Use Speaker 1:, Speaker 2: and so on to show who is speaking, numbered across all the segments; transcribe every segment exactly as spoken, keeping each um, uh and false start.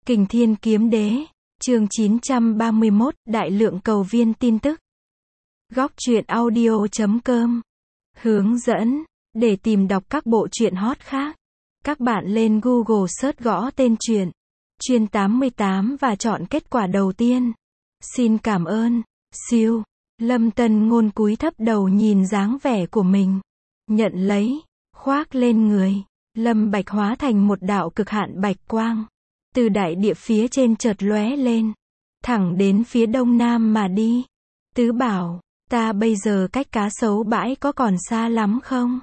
Speaker 1: Kình Thiên Kiếm Đế, chương chín trăm ba mươi mốt, đại lượng cầu viên tin tức. Góc truyện audio chấm com. Hướng dẫn, để tìm đọc các bộ truyện hot khác, các bạn lên Google search gõ tên truyện, Chuyên tám mươi tám và chọn kết quả đầu tiên. Xin cảm ơn, siêu. Lâm Tân Ngôn cúi thấp đầu nhìn dáng vẻ của mình. Nhận lấy, khoác lên người. Lâm Bạch hóa thành một đạo cực hạn bạch quang. Từ đại địa phía trên chợt lóe lên. Thẳng đến phía đông nam mà đi. Tứ bảo, ta bây giờ cách cá sấu bãi có còn xa lắm không?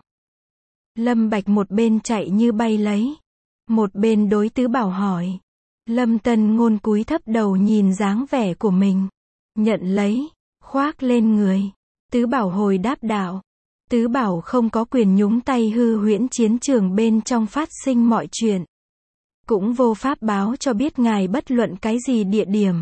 Speaker 1: Lâm Bạch một bên chạy như bay lấy. Một bên đối tứ bảo hỏi. Lâm Tân Ngôn cúi thấp đầu nhìn dáng vẻ của mình. Nhận lấy, khoác lên người. Tứ bảo hồi đáp đạo. Tứ bảo không có quyền nhúng tay hư huyễn chiến trường bên trong phát sinh mọi chuyện. Cũng vô pháp báo cho biết ngài bất luận cái gì địa điểm.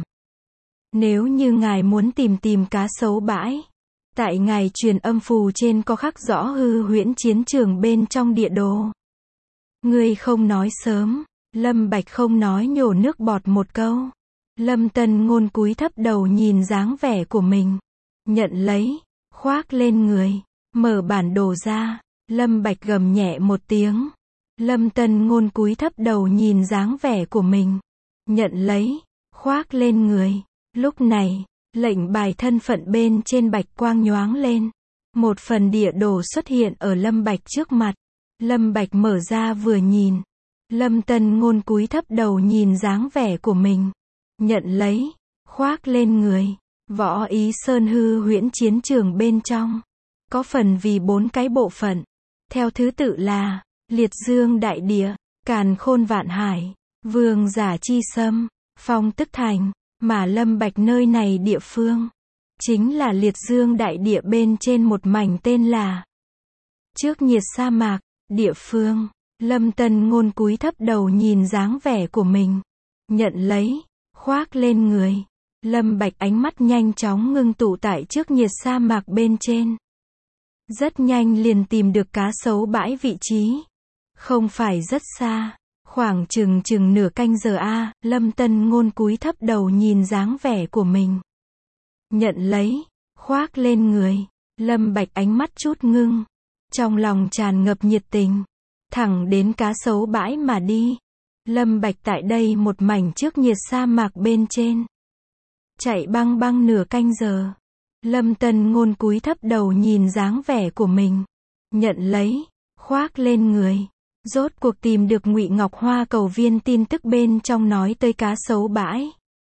Speaker 1: Nếu như ngài muốn tìm tìm cá sấu bãi, tại ngài truyền âm phù trên có khắc rõ hư huyễn chiến trường bên trong địa đồ. Ngươi không nói sớm. Lâm Bạch không nói nhổ nước bọt một câu. Lâm Tân Ngôn cúi thấp đầu nhìn dáng vẻ của mình. Nhận lấy, khoác lên người. Mở bản đồ ra. Lâm Bạch gầm nhẹ một tiếng. Lâm Tân Ngôn cúi thấp đầu nhìn dáng vẻ của mình. Nhận lấy, khoác lên người. Lúc này, lệnh bài thân phận bên trên bạch quang nhoáng lên. Một phần địa đồ xuất hiện ở Lâm Bạch trước mặt. Lâm Bạch mở ra vừa nhìn. Lâm Tân Ngôn cúi thấp đầu nhìn dáng vẻ của mình. Nhận lấy, khoác lên người. Võ Ý Sơn hư huyễn chiến trường bên trong. Có phần vì bốn cái bộ phận. Theo thứ tự là Liệt Dương Đại Địa, Càn Khôn Vạn Hải, Vương Giả Chi Sâm, Phong Tức Thành. Mà Lâm Bạch nơi này địa phương chính là Liệt Dương Đại Địa bên trên một mảnh tên là Trước Nhiệt Sa Mạc. Địa phương, Lâm Tân Ngôn cúi thấp đầu nhìn dáng vẻ của mình. Nhận lấy, khoác lên người. Lâm Bạch ánh mắt nhanh chóng ngưng tụ tại Trước Nhiệt Sa Mạc bên trên. Rất nhanh liền tìm được cá sấu bãi vị trí. Không phải rất xa. Khoảng chừng chừng nửa canh giờ a, Lâm Tân Ngôn cúi thấp đầu nhìn dáng vẻ của mình. Nhận lấy, khoác lên người. Lâm Bạch ánh mắt chút ngưng. Trong lòng tràn ngập nhiệt tình. Thẳng đến cá sấu bãi mà đi. Lâm Bạch tại đây một mảnh Trước Nhiệt Sa Mạc bên trên. Chạy băng băng nửa canh giờ. Lâm Tân Ngôn cúi thấp đầu nhìn dáng vẻ của mình. Nhận lấy, khoác lên người. Rốt cuộc tìm được Ngụy Ngọc Hoa cầu viên tin tức bên trong nói tới cá sấu bãi.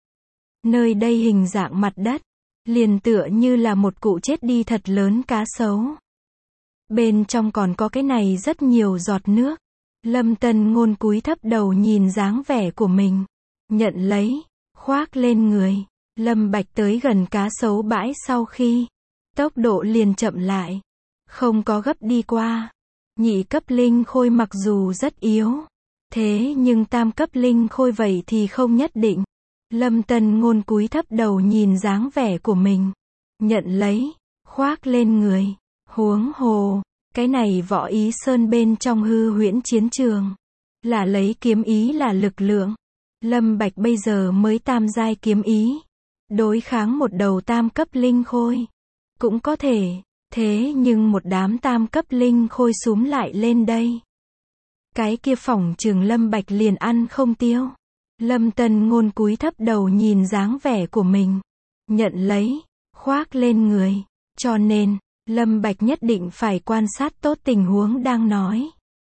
Speaker 1: Nơi đây hình dạng mặt đất, liền tựa như là một cụ chết đi thật lớn cá sấu. Bên trong còn có cái này rất nhiều giọt nước. Lâm Tân Ngôn cúi thấp đầu nhìn dáng vẻ của mình. Nhận lấy, khoác lên người. Lâm Bạch tới gần cá sấu bãi sau khi, tốc độ liền chậm lại. Không có gấp đi qua. Nhị cấp linh khôi mặc dù rất yếu, thế nhưng tam cấp linh khôi vậy thì không nhất định. Lâm Tân Ngôn cúi thấp đầu nhìn dáng vẻ của mình. Nhận lấy, khoác lên người. Huống hồ, cái này Võ Ý Sơn bên trong hư huyễn chiến trường, là lấy kiếm ý là lực lượng. Lâm Bạch bây giờ mới tam giai kiếm ý. Đối kháng một đầu tam cấp linh khôi. Cũng có thể. Thế nhưng một đám tam cấp linh khôi súm lại lên đây. Cái kia phỏng chừng Lâm Bạch liền ăn không tiêu. Lâm Tân Ngôn cúi thấp đầu nhìn dáng vẻ của mình. Nhận lấy, khoác lên người. Cho nên, Lâm Bạch nhất định phải quan sát tốt tình huống đang nói.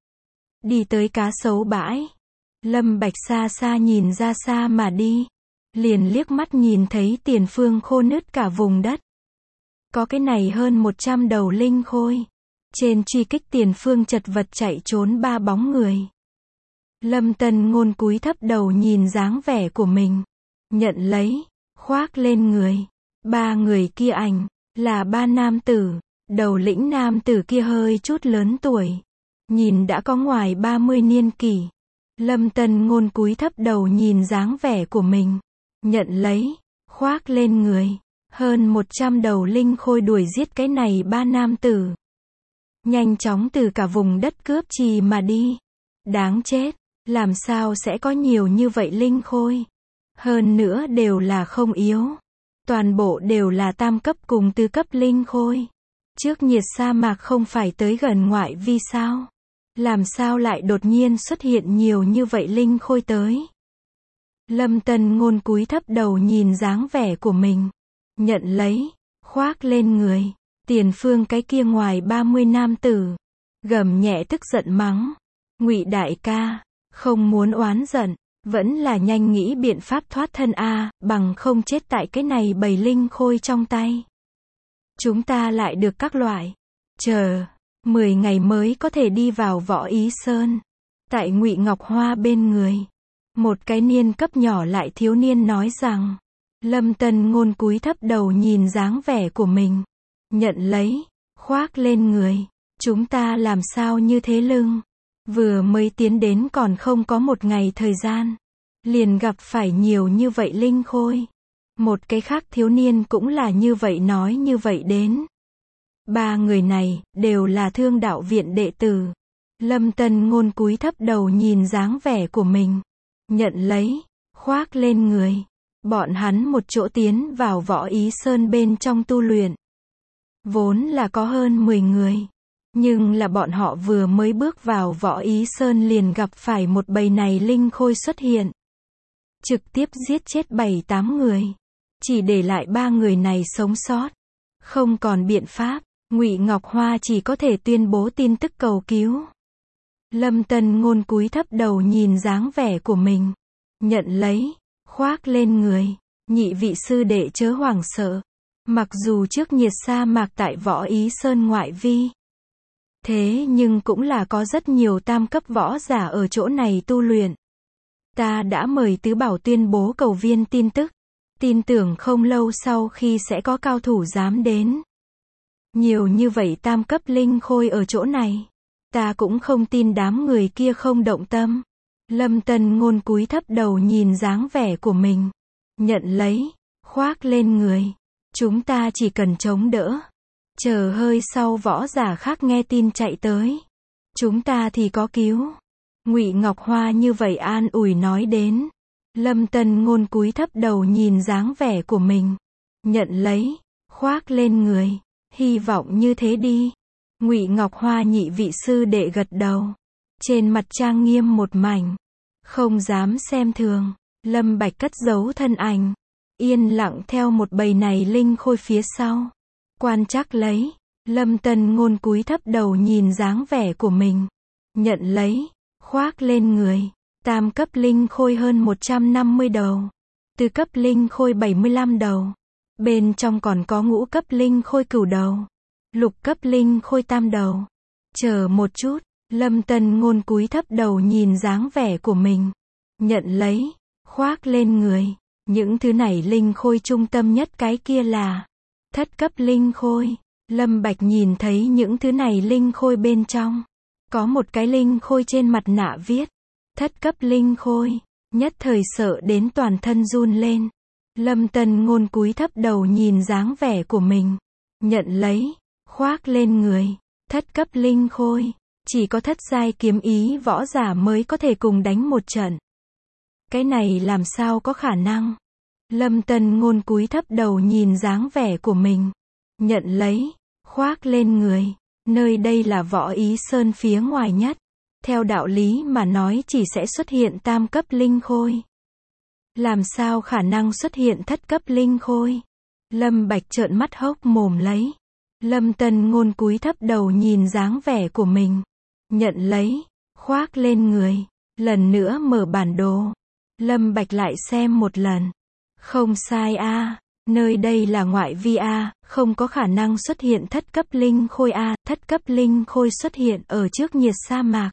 Speaker 1: Đi tới cá sấu bãi. Lâm Bạch xa xa nhìn ra xa mà đi. Liền liếc mắt nhìn thấy tiền phương khô nứt cả vùng đất. Có cái này hơn một trăm đầu linh khôi. Trên truy kích tiền phương chật vật chạy trốn ba bóng người. Lâm Tân Ngôn cúi thấp đầu nhìn dáng vẻ của mình. Nhận lấy, khoác lên người. Ba người kia ảnh, là ba nam tử. Đầu lĩnh nam tử kia hơi chút lớn tuổi. Nhìn đã có ngoài ba mươi niên kỷ. Lâm Tân Ngôn cúi thấp đầu nhìn dáng vẻ của mình. Nhận lấy, khoác lên người. Hơn một trăm đầu linh khôi đuổi giết cái này ba nam tử. Nhanh chóng từ cả vùng đất cướp trì mà đi. Đáng chết. Làm sao sẽ có nhiều như vậy linh khôi? Hơn nữa đều là không yếu. Toàn bộ đều là tam cấp cùng tứ cấp linh khôi. Trước nhiệt sa mạc không phải tới gần ngoại vi sao? Làm sao lại đột nhiên xuất hiện nhiều như vậy linh khôi tới? Lâm Tân Ngôn cúi thấp đầu nhìn dáng vẻ của mình. Nhận lấy, khoác lên người. Tiền phương cái kia ngoài ba mươi nam tử. Gầm nhẹ tức giận mắng. Ngụy đại ca, không muốn oán giận. Vẫn là nhanh nghĩ biện pháp thoát thân a, bằng không chết tại cái này bầy linh khôi trong tay. Chúng ta lại được các loại. Chờ, mười ngày mới có thể đi vào Võ Ý Sơn. Tại Ngụy Ngọc Hoa bên người. Một cái niên cấp nhỏ lại thiếu niên nói rằng. Lâm Tân Ngôn cúi thấp đầu nhìn dáng vẻ của mình. Nhận lấy, khoác lên người. Chúng ta làm sao như thế lưng? Vừa mới tiến đến còn không có một ngày thời gian. Liền gặp phải nhiều như vậy linh khôi. Một cái khác thiếu niên cũng là như vậy nói như vậy đến. Ba người này, đều là Thương Đạo Viện đệ tử. Lâm Tân Ngôn cúi thấp đầu nhìn dáng vẻ của mình. Nhận lấy, khoác lên người. Bọn hắn một chỗ tiến vào Võ Ý Sơn bên trong tu luyện. Vốn là có hơn mười người. Nhưng là bọn họ vừa mới bước vào Võ Ý Sơn liền gặp phải một bầy này linh khôi xuất hiện. Trực tiếp giết chết bảy tám người. Chỉ để lại ba người này sống sót. Không còn biện pháp, Ngụy Ngọc Hoa chỉ có thể tuyên bố tin tức cầu cứu. Lâm Tân Ngôn cúi thấp đầu nhìn dáng vẻ của mình. Nhận lấy, khoác lên người. Nhị vị sư đệ chớ hoảng sợ. Mặc dù trước nhiệt sa mạc tại Võ Ý Sơn ngoại vi. Thế nhưng cũng là có rất nhiều tam cấp võ giả ở chỗ này tu luyện. Ta đã mời tứ bảo tuyên bố cầu viên tin tức. Tin tưởng không lâu sau khi sẽ có cao thủ dám đến. Nhiều như vậy tam cấp linh khôi ở chỗ này. Ta cũng không tin đám người kia không động tâm. Lâm Tân Ngôn cúi thấp đầu nhìn dáng vẻ của mình. Nhận lấy, khoác lên người. Chúng ta chỉ cần chống đỡ. Chờ hơi sau võ giả khác nghe tin chạy tới. Chúng ta thì có cứu. Ngụy Ngọc Hoa như vậy an ủi nói đến. Lâm Tân Ngôn cúi thấp đầu nhìn dáng vẻ của mình. Nhận lấy, khoác lên người. Hy vọng như thế đi. Ngụy Ngọc Hoa nhị vị sư đệ gật đầu. Trên mặt trang nghiêm một mảnh. Không dám xem thường. Lâm Bạch cất giấu thân ảnh. Yên lặng theo một bầy này linh khôi phía sau. Quan trắc lấy. Lâm Tân Ngôn cúi thấp đầu nhìn dáng vẻ của mình. Nhận lấy, khoác lên người. Tam cấp linh khôi hơn một trăm năm mươi đầu. Tứ cấp linh khôi bảy mươi lăm đầu. Bên trong còn có ngũ cấp linh khôi cửu đầu. Lục cấp linh khôi tam đầu. Chờ một chút, Lâm Tân Ngôn cúi thấp đầu nhìn dáng vẻ của mình. Nhận lấy, khoác lên người. Những thứ này linh khôi trung tâm nhất cái kia là thất cấp linh khôi. Lâm Bạch nhìn thấy những thứ này linh khôi bên trong. Có một cái linh khôi trên mặt nạ viết thất cấp linh khôi. Nhất thời sợ đến toàn thân run lên. Lâm Tân Ngôn cúi thấp đầu nhìn dáng vẻ của mình. Nhận lấy, khoác lên người. Thất cấp linh khôi. Chỉ có thất giai kiếm ý võ giả mới có thể cùng đánh một trận. Cái này làm sao có khả năng? Lâm Tân Ngôn cúi thấp đầu nhìn dáng vẻ của mình. Nhận lấy, khoác lên người. Nơi đây là Võ Ý Sơn phía ngoài nhất. Theo đạo lý mà nói chỉ sẽ xuất hiện tam cấp linh khôi. Làm sao khả năng xuất hiện thất cấp linh khôi? Lâm Bạch trợn mắt hốc mồm lấy. Lâm Tân Ngôn cúi thấp đầu nhìn dáng vẻ của mình. Nhận lấy, khoác lên người. Lần nữa mở bản đồ. Lâm Bạch lại xem một lần. Không sai a, à. Nơi đây là ngoại vi a, à. Không có khả năng xuất hiện thất cấp linh khôi a, à. Thất cấp linh khôi xuất hiện ở trước nhiệt sa mạc.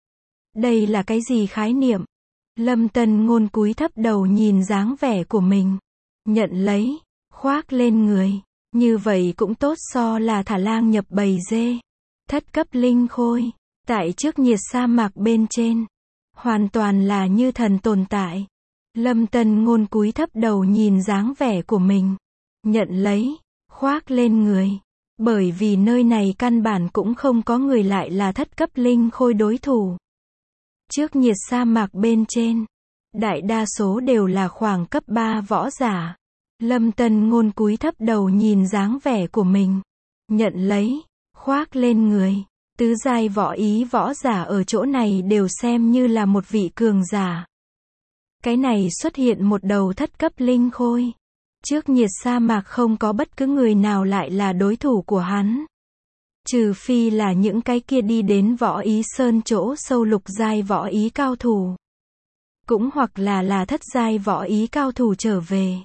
Speaker 1: Đây là cái gì khái niệm? Lâm Tân Ngôn cúi thấp đầu nhìn dáng vẻ của mình. Nhận lấy, khoác lên người. Như vậy cũng tốt so là thả lang nhập bầy dê. Thất cấp linh khôi. Tại trước nhiệt sa mạc bên trên. Hoàn toàn là như thần tồn tại. Lâm Tân Ngôn cúi thấp đầu nhìn dáng vẻ của mình. Nhận lấy, khoác lên người. Bởi vì nơi này căn bản cũng không có người lại là thất cấp linh khôi đối thủ. Trước nhiệt sa mạc bên trên, đại đa số đều là khoảng cấp ba võ giả. Lâm Tân Ngôn cúi thấp đầu nhìn dáng vẻ của mình, nhận lấy, khoác lên người. Tứ giai võ ý võ giả ở chỗ này đều xem như là một vị cường giả. Cái này xuất hiện một đầu thất cấp linh khôi. Trước nhiệt sa mạc không có bất cứ người nào lại là đối thủ của hắn. Trừ phi là những cái kia đi đến võ ý sơn chỗ sâu lục giai võ ý cao thủ. Cũng hoặc là là thất giai võ ý cao thủ trở về.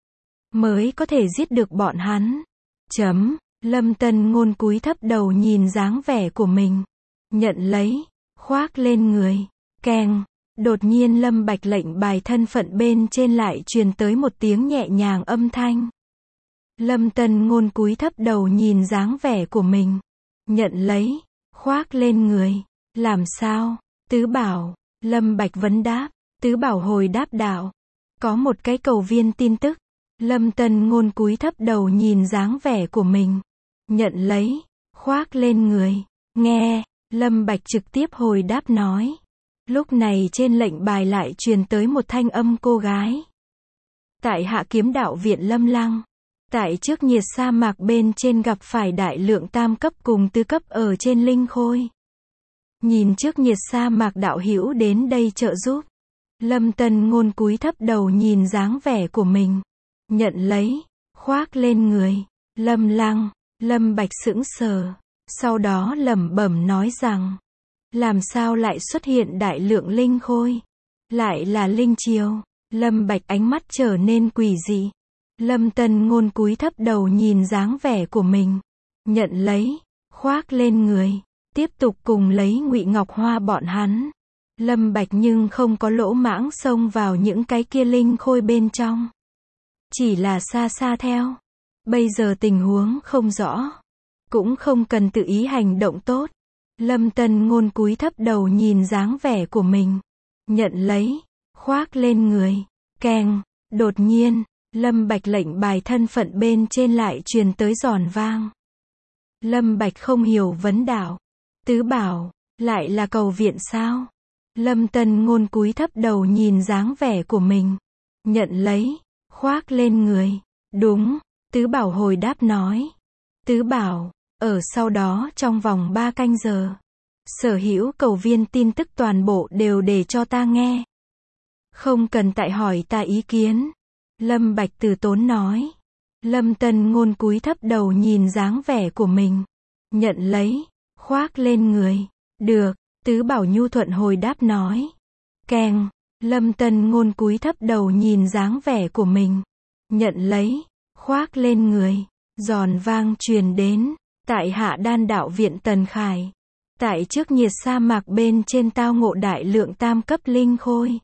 Speaker 1: Mới có thể giết được bọn hắn. Chấm. Lâm Tân Ngôn cúi thấp đầu nhìn dáng vẻ của mình. Nhận lấy, khoác lên người. Keng. Đột nhiên Lâm Bạch lệnh bài thân phận bên trên lại truyền tới một tiếng nhẹ nhàng âm thanh. Lâm Tân Ngôn cúi thấp đầu nhìn dáng vẻ của mình. Nhận lấy, khoác lên người. Làm sao? Tứ bảo. Lâm Bạch vấn đáp. Tứ bảo hồi đáp đạo. Có một cái cầu viên tin tức. Lâm Tân Ngôn cúi thấp đầu nhìn dáng vẻ của mình. Nhận lấy, khoác lên người. Nghe. Lâm Bạch trực tiếp hồi đáp nói. Lúc này trên lệnh bài lại truyền tới một thanh âm cô gái. Tại Hạ Kiếm Đạo Viện Lâm Lăng. Tại trước nhiệt sa mạc bên trên gặp phải đại lượng tam cấp cùng tứ cấp ở trên linh khôi. Nhìn trước nhiệt sa mạc đạo hữu đến đây trợ giúp. Lâm Tân Ngôn cúi thấp đầu nhìn dáng vẻ của mình. Nhận lấy, khoác lên người. Lâm Lăng. Lâm Bạch sững sờ. Sau đó lẩm bẩm nói rằng. Làm sao lại xuất hiện đại lượng linh khôi? Lại là linh triều. Lâm Bạch ánh mắt trở nên quỷ dị. Lâm Tân Ngôn cúi thấp đầu nhìn dáng vẻ của mình. Nhận lấy, khoác lên người. Tiếp tục cùng lấy Ngụy Ngọc Hoa bọn hắn. Lâm Bạch nhưng không có lỗ mãng xông vào những cái kia linh khôi bên trong. Chỉ là xa xa theo. Bây giờ tình huống không rõ. Cũng không cần tự ý hành động tốt. Lâm Tân Ngôn cúi thấp đầu nhìn dáng vẻ của mình. Nhận lấy, khoác lên người. Keng. Đột nhiên, Lâm Bạch lệnh bài thân phận bên trên lại truyền tới giòn vang. Lâm Bạch không hiểu vấn đạo. Tứ bảo, lại là cầu viện sao? Lâm Tân Ngôn cúi thấp đầu nhìn dáng vẻ của mình. Nhận lấy, khoác lên người. Đúng, Tứ bảo hồi đáp nói. Tứ bảo, ở sau đó trong vòng ba canh giờ. Sở hữu cầu viên tin tức toàn bộ đều để cho ta nghe. Không cần tại hỏi ta ý kiến. Lâm Bạch từ tốn nói. Lâm Tân Ngôn cúi thấp đầu nhìn dáng vẻ của mình. Nhận lấy, khoác lên người. Được, Tứ bảo nhu thuận hồi đáp nói. Keng, Lâm Tân Ngôn cúi thấp đầu nhìn dáng vẻ của mình. Nhận lấy, khoác lên người. Giòn vang truyền đến. Tại Hạ Đan Đạo Viện Tần Khải. Tại trước nhiệt sa mạc bên trên tao ngộ đại lượng tam cấp linh khôi.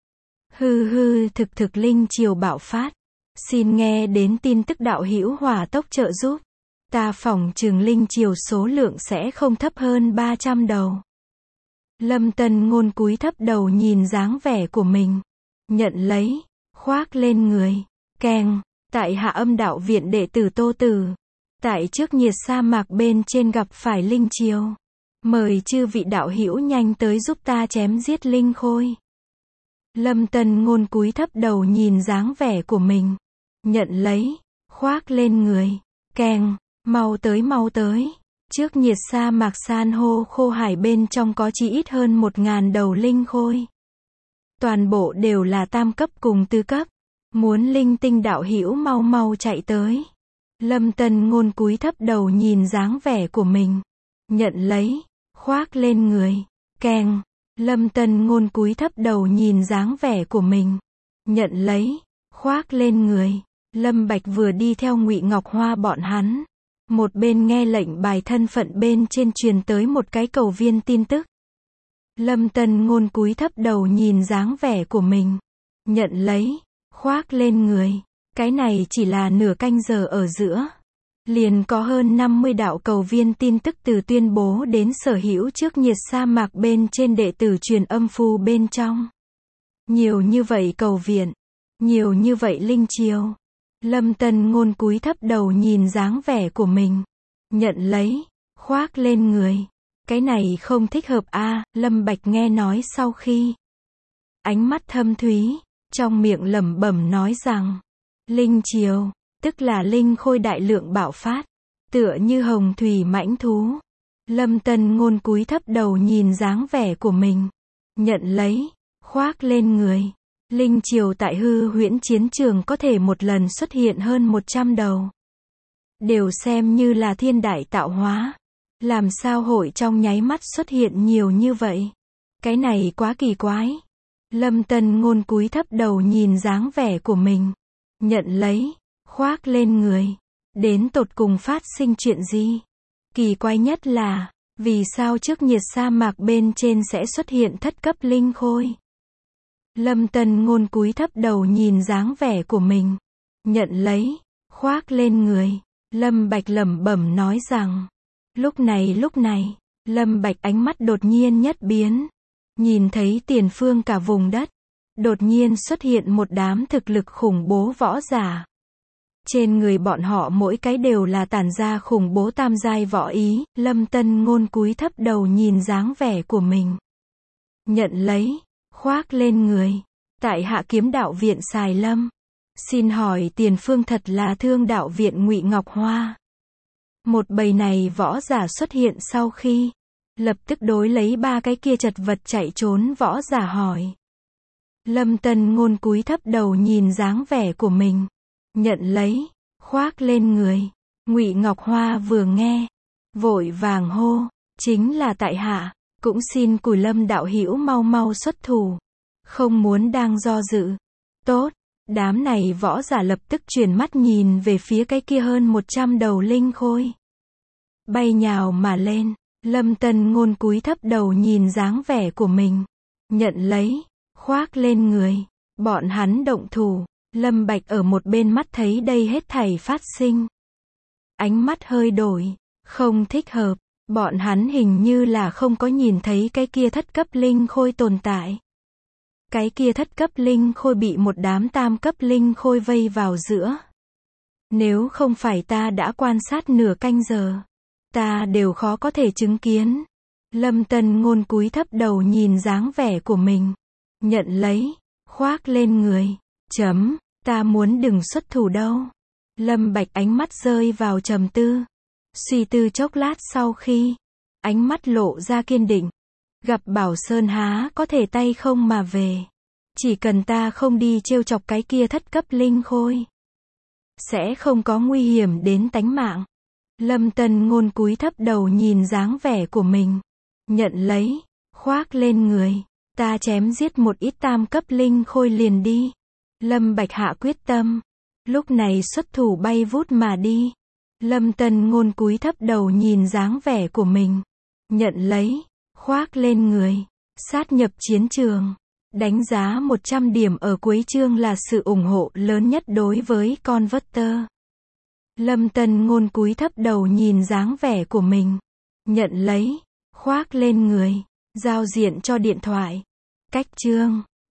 Speaker 1: Hư hư thực thực linh triều bạo phát. Xin nghe đến tin tức đạo hữu hỏa tốc trợ giúp. Ta phỏng chừng linh triều số lượng sẽ không thấp hơn ba trăm đầu. Lâm Tân Ngôn cúi thấp đầu nhìn dáng vẻ của mình. Nhận lấy, khoác lên người. Keng, tại Hạ Âm Đạo Viện đệ tử Tô Tử. Tại trước nhiệt sa mạc bên trên gặp phải linh triều. Mời chư vị đạo hữu nhanh tới giúp ta chém giết linh khôi. Lâm Tân Ngôn cúi thấp đầu nhìn dáng vẻ của mình. Nhận lấy, khoác lên người. Keng, mau tới mau tới. Trước nhiệt sa mạc san hô khô hải bên trong có chỉ ít hơn một ngàn đầu linh khôi. Toàn bộ đều là tam cấp cùng tứ cấp. Muốn linh tinh đạo hữu mau mau chạy tới. Lâm Tân Ngôn cúi thấp đầu nhìn dáng vẻ của mình. Nhận lấy, khoác lên người. Keng, Lâm Tân Ngôn cúi thấp đầu nhìn dáng vẻ của mình. Nhận lấy, khoác lên người. Lâm Bạch vừa đi theo Ngụy Ngọc Hoa bọn hắn. Một bên nghe lệnh bài thân phận bên trên truyền tới một cái cầu viên tin tức. Lâm Tân Ngôn cúi thấp đầu nhìn dáng vẻ của mình. Nhận lấy, khoác lên người. Cái này chỉ là nửa canh giờ ở giữa. Liền có hơn năm mươi đạo cầu viên tin tức từ tuyên bố đến sở hữu trước nhiệt sa mạc bên trên đệ tử truyền âm phu bên trong. Nhiều như vậy cầu viện. Nhiều như vậy linh triều. Lâm Tân Ngôn cúi thấp đầu nhìn dáng vẻ của mình. Nhận lấy, khoác lên người. Cái này không thích hợp a, Lâm Bạch nghe nói sau khi. Ánh mắt thâm thúy, trong miệng lẩm bẩm nói rằng. Linh triều, tức là linh khôi đại lượng bạo phát. Tựa như hồng thủy mãnh thú. Lâm Tân Ngôn cúi thấp đầu nhìn dáng vẻ của mình. Nhận lấy, khoác lên người. Linh triều tại hư huyễn chiến trường có thể một lần xuất hiện hơn một trăm đầu. Đều xem như là thiên đại tạo hóa. Làm sao hội trong nháy mắt xuất hiện nhiều như vậy? Cái này quá kỳ quái. Lâm Tân Ngôn cúi thấp đầu nhìn dáng vẻ của mình. Nhận lấy, khoác lên người. Đến tột cùng phát sinh chuyện gì? Kỳ quái nhất là, vì sao trước nhiệt sa mạc bên trên sẽ xuất hiện thất cấp linh khôi? Lâm Tân Ngôn cúi thấp đầu nhìn dáng vẻ của mình. Nhận lấy, khoác lên người. Lâm Bạch lẩm bẩm nói rằng. Lúc này lúc này, Lâm Bạch ánh mắt đột nhiên nhất biến. Nhìn thấy tiền phương cả vùng đất. Đột nhiên xuất hiện một đám thực lực khủng bố võ giả. Trên người bọn họ mỗi cái đều là tản ra khủng bố tam giai võ ý. Lâm Tân Ngôn cúi thấp đầu nhìn dáng vẻ của mình. Nhận lấy, khoác lên người. Tại Hạ Kiếm Đạo Viện Sài Lâm. Xin hỏi tiền phương thật là Thương Đạo Viện Ngụy Ngọc Hoa. Một bầy này võ giả xuất hiện sau khi. Lập tức đối lấy ba cái kia chật vật chạy trốn võ giả hỏi. Lâm Tân Ngôn cúi thấp đầu nhìn dáng vẻ của mình. Nhận lấy, khoác lên người. Ngụy Ngọc Hoa vừa nghe. Vội vàng hô. Chính là tại hạ. Cũng xin Cùi Lâm đạo hữu mau mau xuất thủ. Không muốn đang do dự. Tốt. Đám này võ giả lập tức chuyển mắt nhìn về phía cái kia hơn một trăm đầu linh khôi. Bay nhào mà lên. Lâm Tân Ngôn cúi thấp đầu nhìn dáng vẻ của mình. Nhận lấy, khoác lên người. Bọn hắn động thủ. Lâm Bạch ở một bên mắt thấy đây hết thảy phát sinh. Ánh mắt hơi đổi. Không thích hợp. Bọn hắn hình như là không có nhìn thấy cái kia thất cấp linh khôi tồn tại. Cái kia thất cấp linh khôi bị một đám tam cấp linh khôi vây vào giữa. Nếu không phải ta đã quan sát nửa canh giờ, ta đều khó có thể chứng kiến. Lâm Tân Ngôn cúi thấp đầu nhìn dáng vẻ của mình. Nhận lấy, khoác lên người. Chấm, ta muốn đừng xuất thủ đâu. Lâm Bạch ánh mắt rơi vào trầm tư. Suy tư chốc lát sau khi, ánh mắt lộ ra kiên định. Gặp Bảo Sơn há có thể tay không mà về. Chỉ cần ta không đi trêu chọc cái kia thất cấp linh khôi, sẽ không có nguy hiểm đến tánh mạng. Lâm Tân Ngôn cúi thấp đầu nhìn dáng vẻ của mình. Nhận lấy, khoác lên người. Ta chém giết một ít tam cấp linh khôi liền đi. Lâm Bạch hạ quyết tâm. Lúc này xuất thủ bay vút mà đi. Lâm Tân Ngôn cúi thấp đầu nhìn dáng vẻ của mình. Nhận lấy, khoác lên người. Sát nhập chiến trường. Đánh giá một trăm điểm ở cuối chương là sự ủng hộ lớn nhất đối với Converter. Lâm Tân Ngôn cúi thấp đầu nhìn dáng vẻ của mình. Nhận lấy, khoác lên người. Giao diện cho điện thoại. Cách chương.